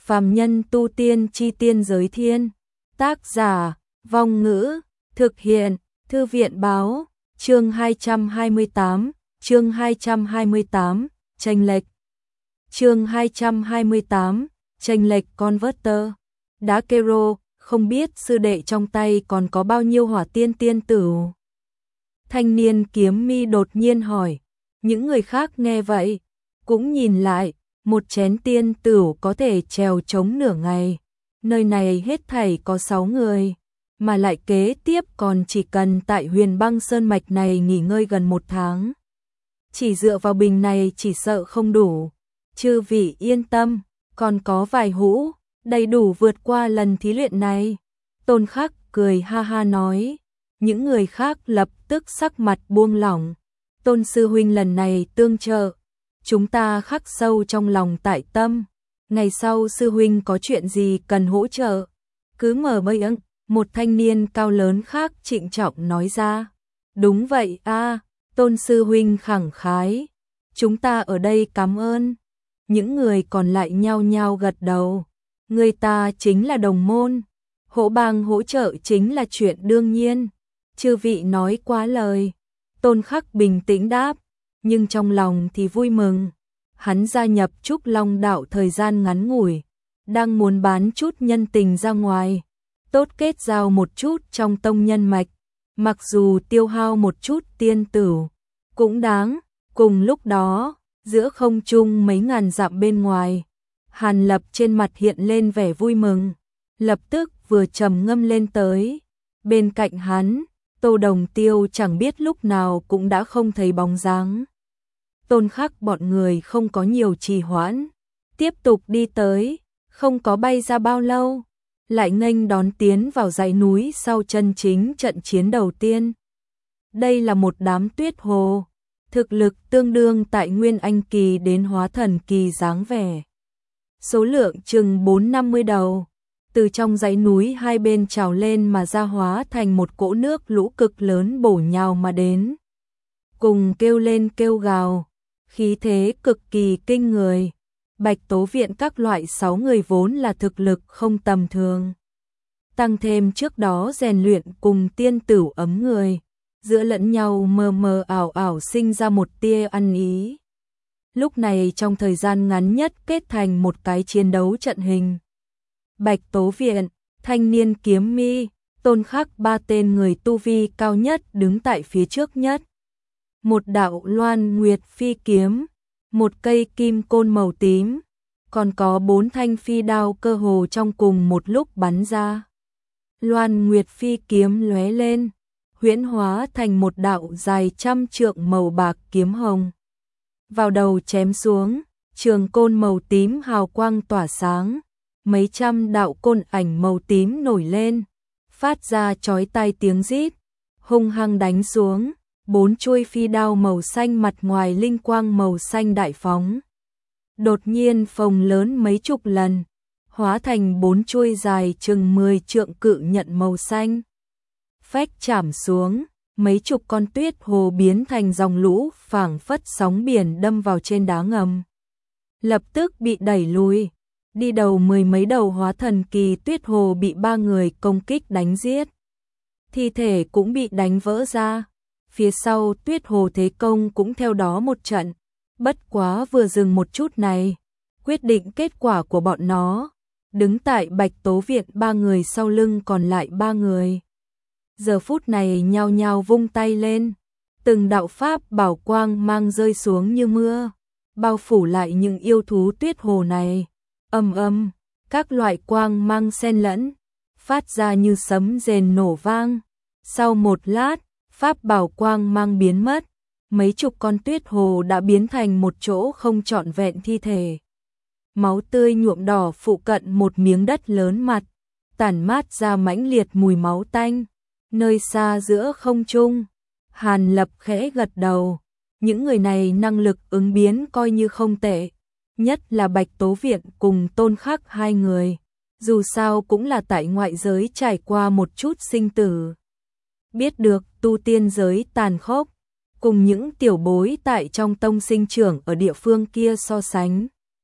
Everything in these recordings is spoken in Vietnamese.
Phàm nhân tu tiên chi tiên giới thiên. Tác giả, Vong Ngữ, thực hiện, Thư viện báo, chương 228, chênh lệch. Chương 228, chênh lệch converter. Đá kero, không biết sư đệ trong tay còn có bao nhiêu hỏa tiên tiên tửu. Thanh niên kiếm mi đột nhiên hỏi. Những người khác nghe vậy, cũng nhìn lại, một chén tiên tửu có thể trèo trống nửa ngày. Nơi này hết thảy có 6 người, mà lại kế tiếp còn chỉ cần tại Huyền Băng Sơn Mạch này nghỉ ngơi gần 1 tháng. Chỉ dựa vào bình này chỉ sợ không đủ. Chư vị yên tâm, còn có vài hũ, đầy đủ vượt qua lần thí luyện này. Tôn Khắc cười ha ha nói. Những người khác lập tức sắc mặt buông lỏng. Tôn sư huynh lần này tương trợ, chúng ta khắc sâu trong lòng tại tâm. Ngày sau sư huynh có chuyện gì cần hỗ trợ, cứ mở mây ưng. Một thanh niên cao lớn khác trịnh trọng nói ra. Đúng vậy a, Tôn sư huynh khẳng khái. Chúng ta ở đây cảm ơn. Những người còn lại nhao nhao gật đầu. Người ta chính là đồng môn, hỗ bang hỗ trợ chính là chuyện đương nhiên. Chư vị nói quá lời. Tôn Khắc bình tĩnh đáp, nhưng trong lòng thì vui mừng. Hắn gia nhập Trúc Long đạo thời gian ngắn ngủi, đang muốn bán chút nhân tình ra ngoài, tốt kết giao một chút trong tông nhân mạch, mặc dù tiêu hao một chút tiên tửu, cũng đáng. Cùng lúc đó, giữa không trung mấy ngàn dặm bên ngoài, Hàn Lập trên mặt hiện lên vẻ vui mừng, lập tức vừa trầm ngâm lên tới. Bên cạnh hắn, Tô Đồng Tiêu chẳng biết lúc nào cũng đã không thấy bóng dáng. Tôn Khắc bọn người không có nhiều trì hoãn, tiếp tục đi tới, không có bay ra bao lâu, lại nghênh đón tiến vào dãy núi sau chân chính trận chiến đầu tiên. Đây là một đám tuyết hồ, thực lực tương đương tại Nguyên Anh kỳ đến Hóa Thần kỳ dáng vẻ. Số lượng chừng 4-50 đầu, từ trong dãy núi hai bên trào lên mà ra hóa thành một cỗ nước lũ cực lớn bổ nhào mà đến. Cùng kêu lên kêu gào, khí thế cực kỳ kinh người. Bạch Tố Viện các loại 6 người vốn là thực lực không tầm thường. Tăng thêm trước đó rèn luyện cùng tiên tửu ấm người, giữa lẫn nhau mờ mờ ảo ảo sinh ra một tia ăn ý. Lúc này trong thời gian ngắn nhất kết thành một cái chiến đấu trận hình. Bạch Tố Viện, thanh niên kiếm mi, Tôn Khắc 3 tên người tu vi cao nhất đứng tại phía trước nhất. Một đạo Loan Nguyệt phi kiếm, một cây kim côn màu tím, còn có 4 thanh phi đao cơ hồ trong cùng một lúc bắn ra. Loan Nguyệt phi kiếm lóe lên, huyễn hóa thành một đạo dài 100 trượng màu bạc kiếm hồng. Vào đầu chém xuống, trường côn màu tím hào quang tỏa sáng, mấy trăm đạo côn ảnh màu tím nổi lên, phát ra chói tai tiếng rít, hung hăng đánh xuống. 4 chuôi phi đao màu xanh mặt ngoài linh quang màu xanh đại phóng. Đột nhiên phồng lớn mấy chục lần, hóa thành 4 chuôi dài chừng 10 trượng cự nhận màu xanh. Phách chạm xuống, mấy chục con tuyết hồ biến thành dòng lũ phảng phất sóng biển đâm vào trên đá ngầm. Lập tức bị đẩy lùi, đi đầu 10 mấy đầu hóa thần kỳ tuyết hồ bị 3 người công kích đánh giết. Thi thể cũng bị đánh vỡ ra. Phía sau tuyết hồ thế công cũng theo đó một trận, bất quá vừa dừng một chút này, quyết định kết quả của bọn nó. Đứng tại Bạch Tố Viện 3 người sau lưng còn lại 3 người. Giờ phút này nhao nhao vung tay lên, từng đạo pháp bảo quang mang rơi xuống như mưa, bao phủ lại những yêu thú tuyết hồ này. Ầm ầm, các loại quang mang xen lẫn, phát ra như sấm rền nổ vang. Sau một lát, pháp bảo quang mang biến mất, mấy chục con tuyết hồ đã biến thành một chỗ không trọn vẹn thi thể. Máu tươi nhuộm đỏ phụ cận một miếng đất lớn mặt, tản mát ra mãnh liệt mùi máu tanh. Nơi xa giữa không trung, Hàn Lập khẽ gật đầu, những người này năng lực ứng biến coi như không tệ, nhất là Bạch Tố Viện cùng Tôn Khắc 2 người, dù sao cũng là tại ngoại giới trải qua một chút sinh tử. Biết được tu tiên giới tàn khốc, cùng những tiểu bối tại trong tông sinh trưởng ở địa phương kia so sánh.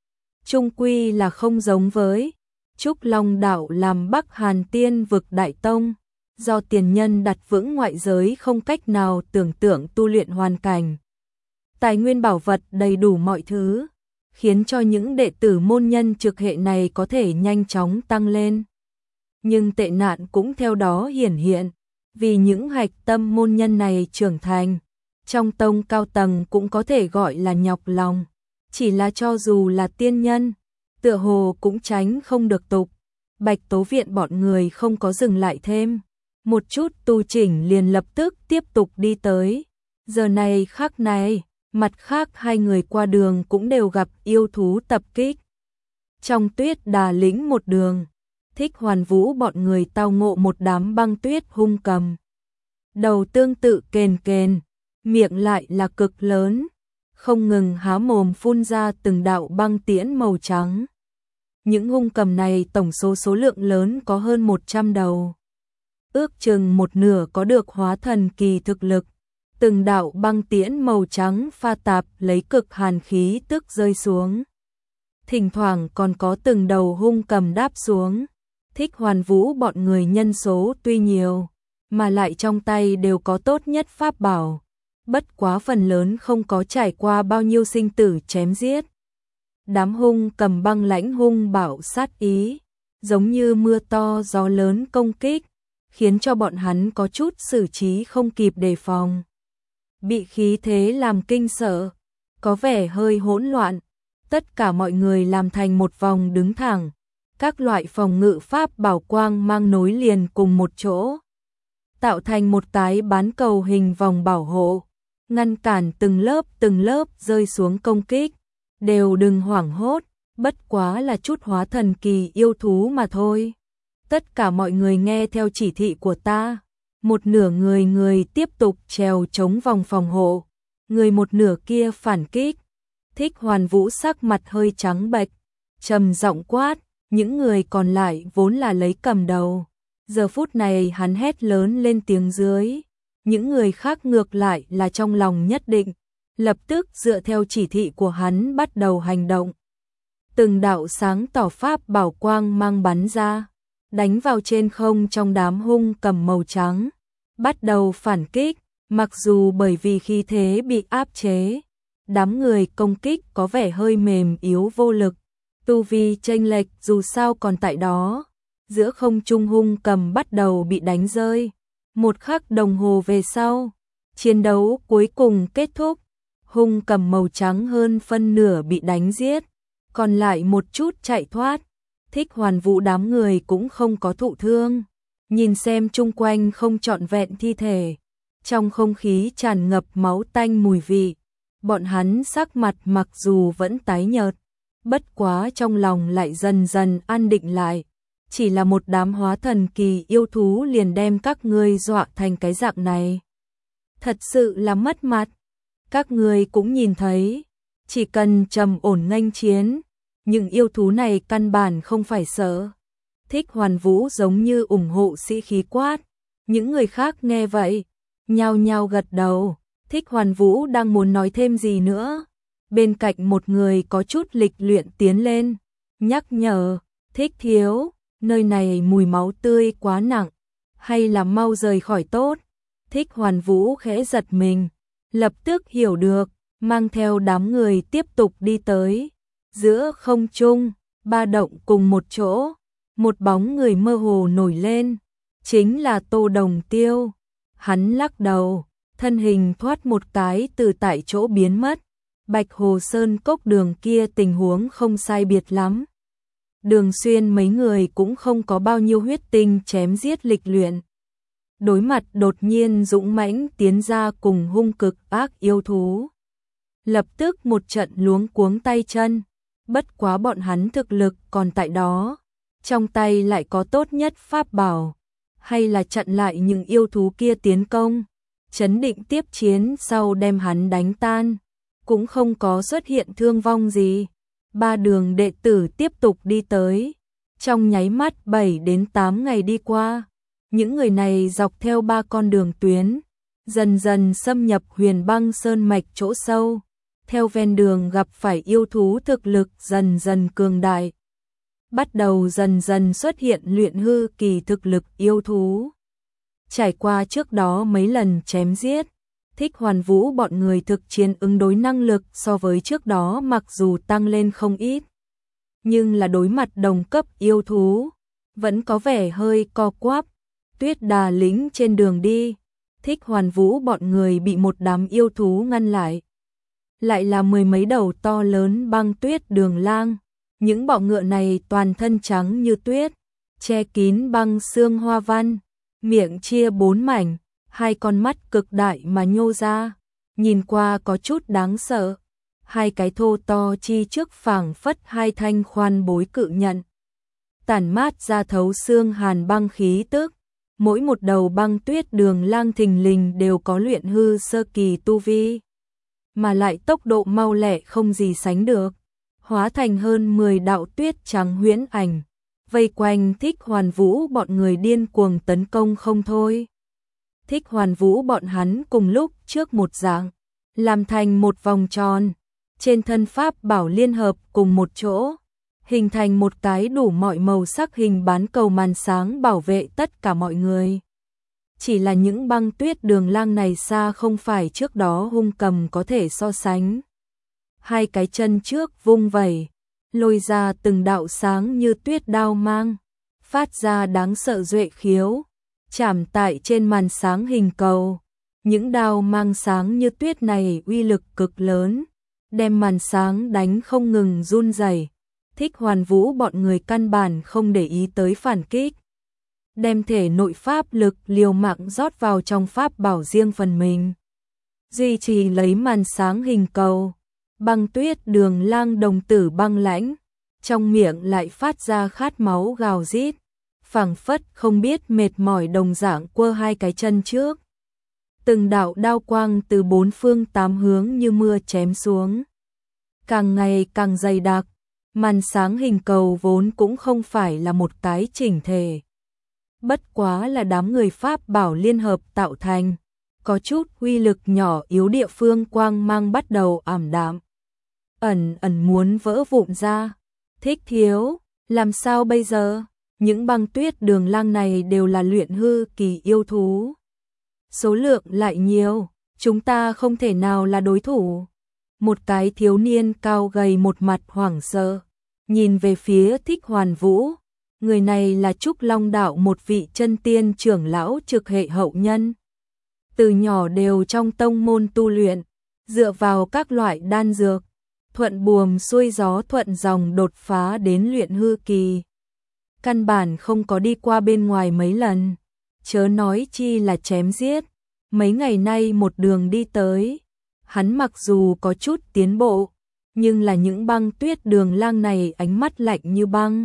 chung quy là không giống với Trúc Long Đạo làm Bắc Hàn Tiên vực đại tông, do tiền nhân đặt vững ngoại giới không cách nào tưởng tượng tu luyện hoàn cảnh. Tài nguyên bảo vật đầy đủ mọi thứ, khiến cho những đệ tử môn nhân trực hệ này có thể nhanh chóng tăng lên. Nhưng tệ nạn cũng theo đó hiển hiện, vì những hạch tâm môn nhân này trưởng thành, trong tông cao tầng cũng có thể gọi là nhọc lòng, chỉ là cho dù là tiên nhân, tựa hồ cũng tránh không được tục. Bạch Tố Viện bọn người không có dừng lại thêm, một chút tu chỉnh liền lập tức tiếp tục đi tới. Giờ này khắc này, mặt khác hai người qua đường cũng đều gặp yêu thú tập kích. Trong tuyết đà lĩnh một đường, Thích Hoàn Vũ bọn người tao ngộ một đám băng tuyết hung cầm. Đầu tương tự kền kền, miệng lại là cực lớn, không ngừng há mồm phun ra từng đạo băng tiễn màu trắng. Những hung cầm này tổng số lượng lớn có hơn 100 đầu. Ước chừng một nửa có được hóa thần kỳ thực lực. Từng đạo băng tiễn màu trắng pha tạp lấy cực hàn khí tức rơi xuống. Thỉnh thoảng còn có từng đầu hung cầm đáp xuống. Thích Hoàn Vũ bọn người nhân số tuy nhiều, mà lại trong tay đều có tốt nhất pháp bảo. Bất quá phần lớn không có trải qua bao nhiêu sinh tử chém giết. Đám hung cầm băng lãnh hung bạo sát ý, giống như mưa to gió lớn công kích, khiến cho bọn hắn có chút xử trí không kịp đề phòng. Bị khí thế làm kinh sợ, có vẻ hơi hỗn loạn, tất cả mọi người làm thành một vòng đứng thẳng, các loại phòng ngự pháp bảo quang mang nối liền cùng một chỗ, tạo thành một cái bán cầu hình vòng bảo hộ, ngăn cản từng lớp rơi xuống công kích. Đều đừng hoảng hốt, bất quá là chút hóa thần kỳ yêu thú mà thôi. Tất cả mọi người nghe theo chỉ thị của ta. Một nửa người tiếp tục trèo chống vòng phòng hộ, người một nửa kia phản kích. Thích Hoàn Vũ sắc mặt hơi trắng bệch, trầm giọng quát, những người còn lại vốn là lấy cầm đầu. Giờ phút này hắn hét lớn lên tiếng dưới, những người khác ngược lại là trong lòng nhất định, lập tức dựa theo chỉ thị của hắn bắt đầu hành động. Từng đạo sáng tỏ pháp bảo quang mang bắn ra, đánh vào trên không trong đám hung cầm màu trắng, bắt đầu phản kích, mặc dù bởi vì khí thế bị áp chế, đám người công kích có vẻ hơi mềm yếu vô lực, tu vi chênh lệch dù sao còn tại đó, giữa không trung hung cầm bắt đầu bị đánh rơi. Một khắc đồng hồ về sau, chiến đấu cuối cùng kết thúc, hung cầm màu trắng hơn phân nửa bị đánh giết, còn lại một chút chạy thoát. Thích Hoàn Vũ đám người cũng không có thụ thương, nhìn xem chung quanh không trọn vẹn thi thể, trong không khí tràn ngập máu tanh mùi vị, bọn hắn sắc mặt mặc dù vẫn tái nhợt, bất quá trong lòng lại dần dần an định lại, chỉ là một đám hóa thần kỳ yêu thú liền đem các ngươi dọa thành cái dạng này. Thật sự là mất mặt. Các ngươi cũng nhìn thấy, chỉ cần trầm ổn nghênh chiến, những yêu thú này căn bản không phải sợ. Thích Hoàn Vũ giống như ủng hộ sĩ khí quát, những người khác nghe vậy, nhao nhao gật đầu. Thích Hoàn Vũ đang muốn nói thêm gì nữa, bên cạnh một người có chút lịch luyện tiến lên, nhắc nhở, Thích thiếu, nơi này mùi máu tươi quá nặng, hay là mau rời khỏi tốt. Thích Hoàn Vũ khẽ giật mình, lập tức hiểu được, mang theo đám người tiếp tục đi tới. Giữa không trung, ba động cùng một chỗ, một bóng người mơ hồ nổi lên, chính là Tô Đồng Tiêu. Hắn lắc đầu, thân hình thoát một cái từ tại chỗ biến mất. Bạch Hồ Sơn cốc đường kia tình huống không sai biệt lắm. Đường Xuyên mấy người cũng không có bao nhiêu huyết tinh chém giết lịch luyện. Đối mặt đột nhiên dũng mãnh tiến ra cùng hung cực ác yêu thú. Lập tức một trận luống cuống tay chân, bất quá bọn hắn thực lực còn tại đó, trong tay lại có tốt nhất pháp bảo, hay là chặn lại những yêu thú kia tiến công, chấn định tiếp chiến sau đem hắn đánh tan, cũng không có xuất hiện thương vong gì. Ba đường đệ tử tiếp tục đi tới, trong nháy mắt 7 đến 8 ngày đi qua. Những người này dọc theo ba con đường tuyến, dần dần xâm nhập Huyền Băng Sơn mạch chỗ sâu, theo ven đường gặp phải yêu thú thực lực dần dần cường đại. Bắt đầu dần dần xuất hiện luyện hư kỳ thực lực yêu thú. Trải qua trước đó mấy lần chém giết, Thích Hoàn Vũ bọn người thực chiến ứng đối năng lực so với trước đó mặc dù tăng lên không ít, nhưng là đối mặt đồng cấp yêu thú, vẫn có vẻ hơi co quắp. Tuyết Đà lĩnh trên đường đi, Thích Hoàn Vũ bọn người bị một đám yêu thú ngăn lại. Lại là mười mấy đầu to lớn băng tuyết đường lang, những bọ ngựa này toàn thân trắng như tuyết, che kín băng xương hoa văn, miệng chia 4 mảnh, hai con mắt cực đại mà nhô ra, nhìn qua có chút đáng sợ. Hai cái thô to chi trước phảng phất hai thanh khoan bối cự nhận, tản mát ra thấu xương hàn băng khí tức. Mỗi một đầu băng tuyết đường lang thình lình đều có luyện hư sơ kỳ tu vi, mà lại tốc độ mau lẹ không gì sánh được, hóa thành hơn 10 đạo tuyết trắng huyễn ảnh, vây quanh Thích Hoàn Vũ bọn người điên cuồng tấn công không thôi. Thích Hoàn Vũ bọn hắn cùng lúc trước một dạng, làm thành một vòng tròn, trên thân pháp bảo liên hợp cùng một chỗ, hình thành một cái đủ mọi màu sắc hình bán cầu màn sáng bảo vệ tất cả mọi người. Chỉ là những băng tuyết đường lang này xa không phải trước đó hung cầm có thể so sánh. Hai cái chân trước vung vẩy, lôi ra từng đạo sáng như tuyết đao mang, phát ra đáng sợ duệ khiếu, chạm tại trên màn sáng hình cầu. Những đao mang sáng như tuyết này uy lực cực lớn, đem màn sáng đánh không ngừng run rẩy. Thích Hoàn Vũ bọn người căn bản không để ý tới phản kích, đem thể nội pháp lực liều mạng rót vào trong pháp bảo riêng phần mình, duy trì lấy màn sáng hình cầu. Băng tuyết đường lang đồng tử băng lãnh, trong miệng lại phát ra khát máu gào rít, phảng phất không biết mệt mỏi đồng dạng quơ hai cái chân trước. Từng đạo đao quang từ bốn phương tám hướng như mưa chém xuống, càng ngày càng dày đặc. Màn sáng hình cầu vốn cũng không phải là một cái chỉnh thể, bất quá là đám người pháp bảo liên hợp tạo thành, có chút uy lực nhỏ yếu địa phương quang mang bắt đầu ảm đạm, ẩn ẩn muốn vỡ vụn ra. Thích thiếu, làm sao bây giờ? Những băng tuyết đường lang này đều là luyện hư kỳ yêu thú, số lượng lại nhiều, chúng ta không thể nào là đối thủ. Một cái thiếu niên cao gầy một mặt hoảng sợ, nhìn về phía Thích Hoàn Vũ. Người này là Trúc Long Đạo một vị chân tiên trưởng lão trực hệ hậu nhân. Từ nhỏ đều trong tông môn tu luyện, dựa vào các loại đan dược, thuận buồm xuôi gió thuận dòng đột phá đến luyện hư kỳ. Căn bản không có đi qua bên ngoài mấy lần, chớ nói chi là chém giết. Mấy ngày nay một đường đi tới, hắn mặc dù có chút tiến bộ, nhưng là những băng tuyết đường lang này ánh mắt lạnh như băng,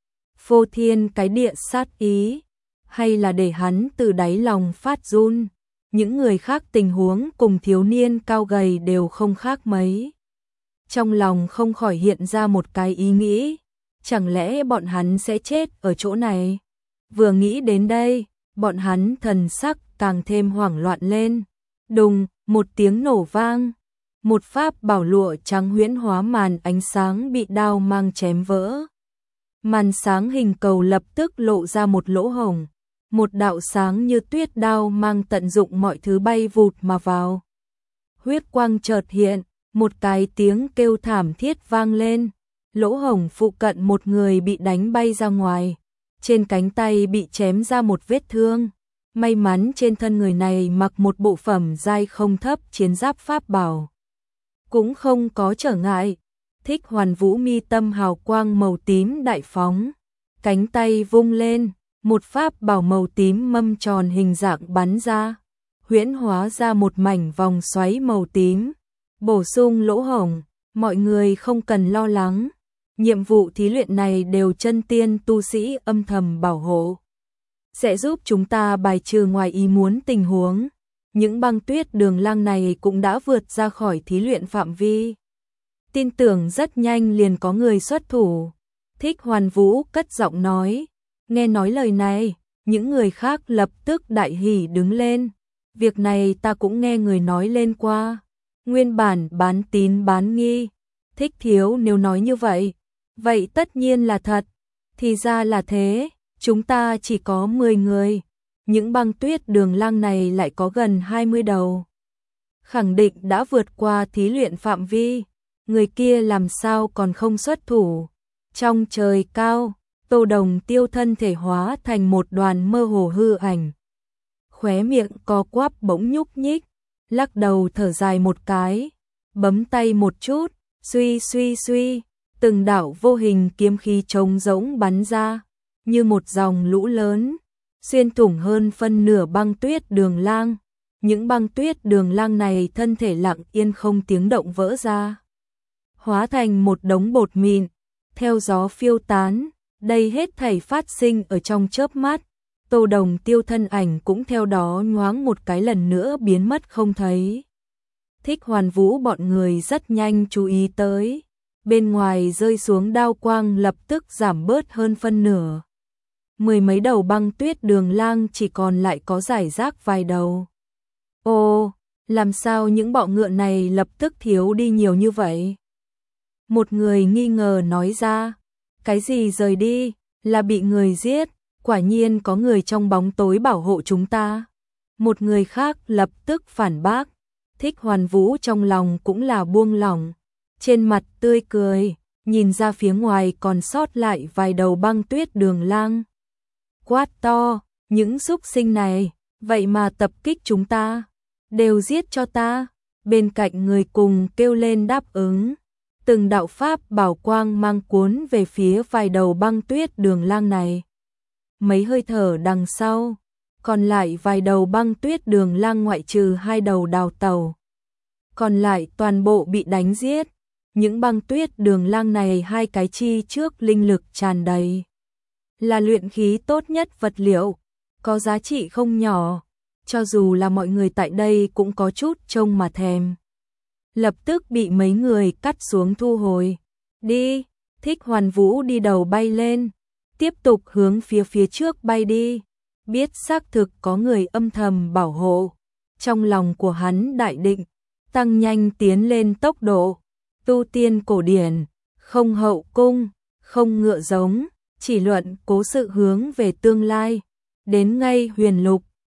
phô thiên cái địa sát ý, hay là để hắn từ đáy lòng phát run. Những người khác tình huống cùng thiếu niên cao gầy đều không khác mấy. Trong lòng không khỏi hiện ra một cái ý nghĩ, chẳng lẽ bọn hắn sẽ chết ở chỗ này? Vừa nghĩ đến đây, bọn hắn thần sắc càng thêm hoảng loạn lên. Đùng, một tiếng nổ vang, một pháp bảo lụa trắng huyễn hóa màn ánh sáng bị đao mang chém vỡ. Màn sáng hình cầu lập tức lộ ra một lỗ hổng, một đạo sáng như tuyết đao mang tận dụng mọi thứ bay vụt mà vào. Huyết quang chợt hiện, một cái tiếng kêu thảm thiết vang lên, lỗ hổng phụ cận một người bị đánh bay ra ngoài, trên cánh tay bị chém ra một vết thương. May mắn trên thân người này mặc một bộ phẩm giai không thấp chiến giáp pháp bảo, cũng không có trở ngại. Thích Hoàn Vũ mi tâm hào quang màu tím đại phóng, cánh tay vung lên, một pháp bảo màu tím mâm tròn hình dạng bắn ra, huyễn hóa ra một mảnh vòng xoáy màu tím, bổ sung lỗ hổng. Mọi người không cần lo lắng, nhiệm vụ thí luyện này đều chân tiên tu sĩ âm thầm bảo hộ, sẽ giúp chúng ta bài trừ ngoài ý muốn tình huống. Những băng tuyết đường lang này cũng đã vượt ra khỏi thí luyện phạm vi, tin tưởng rất nhanh liền có người xuất thủ. Thích Hoàn Vũ cất giọng nói. Nghe nói lời này, những người khác lập tức đại hỉ đứng lên. Việc này ta cũng nghe người nói lên qua, Nguyên bản bán tín bán nghi, Thích Thiếu nếu nói như vậy, vậy tất nhiên là thật. Thì ra là thế, chúng ta chỉ có 10 người, những băng tuyết đường lang này lại có gần 20 đầu. Khẳng định đã vượt qua thí luyện phạm vi, người kia làm sao còn không xuất thủ. Trong trời cao, Tô Đồng Tiêu thân thể hóa thành một đoàn mơ hồ hư ảnh. Khóe miệng co quắp bỗng nhúc nhích, lắc đầu thở dài một cái, bấm tay một chút, suy suy suy, từng đạo vô hình kiếm khí trống rỗng bắn ra, như một dòng lũ lớn, xuyên thủng hơn phân nửa băng tuyết đường lang. Những băng tuyết đường lang này thân thể lặng yên không tiếng động vỡ ra, hóa thành một đống bột mịn, theo gió phiêu tán. Đây hết thảy phát sinh ở trong chớp mắt, Tô Đồng Tiêu thân ảnh cũng theo đó nhoáng một cái lần nữa biến mất không thấy. Thích Hoàn Vũ bọn người rất nhanh chú ý tới, bên ngoài rơi xuống đao quang lập tức giảm bớt hơn phân nửa. Mười mấy đầu băng tuyết đường lang chỉ còn lại có rải rác vài đầu. Ồ, làm sao những bọ ngựa này lập tức thiếu đi nhiều như vậy? Một người nghi ngờ nói ra, cái gì rời đi, là bị người giết, quả nhiên có người trong bóng tối bảo hộ chúng ta. Một người khác lập tức phản bác, Thích Hoàn Vũ trong lòng cũng là buông lỏng, trên mặt tươi cười, nhìn ra phía ngoài còn sót lại vài đầu băng tuyết đường lang. Quát to, những súc sinh này, vậy mà tập kích chúng ta, đều giết cho ta. Bên cạnh người cùng kêu lên đáp ứng, từng đạo pháp bảo quang mang cuốn về phía vài đầu băng tuyết đường lang này. Mấy hơi thở đằng sau, còn lại vài đầu băng tuyết đường lang ngoại trừ 2 đầu đào tẩu, còn lại toàn bộ bị đánh giết. Những băng tuyết đường lang này 2 cái chi trước linh lực tràn đầy, là luyện khí tốt nhất vật liệu, có giá trị không nhỏ, cho dù là mọi người tại đây cũng có chút trông mà thèm. Lập tức bị mấy người cắt xuống thu hồi. Đi, Thích Hoàn Vũ đi đầu bay lên, tiếp tục hướng phía trước bay đi, biết xác thực có người âm thầm bảo hộ. Trong lòng của hắn đại định, tăng nhanh tiến lên tốc độ, tu tiên cổ điển, không hậu cung, không ngựa giống, chỉ luận cố sự hướng về tương lai, đến ngay huyền lục,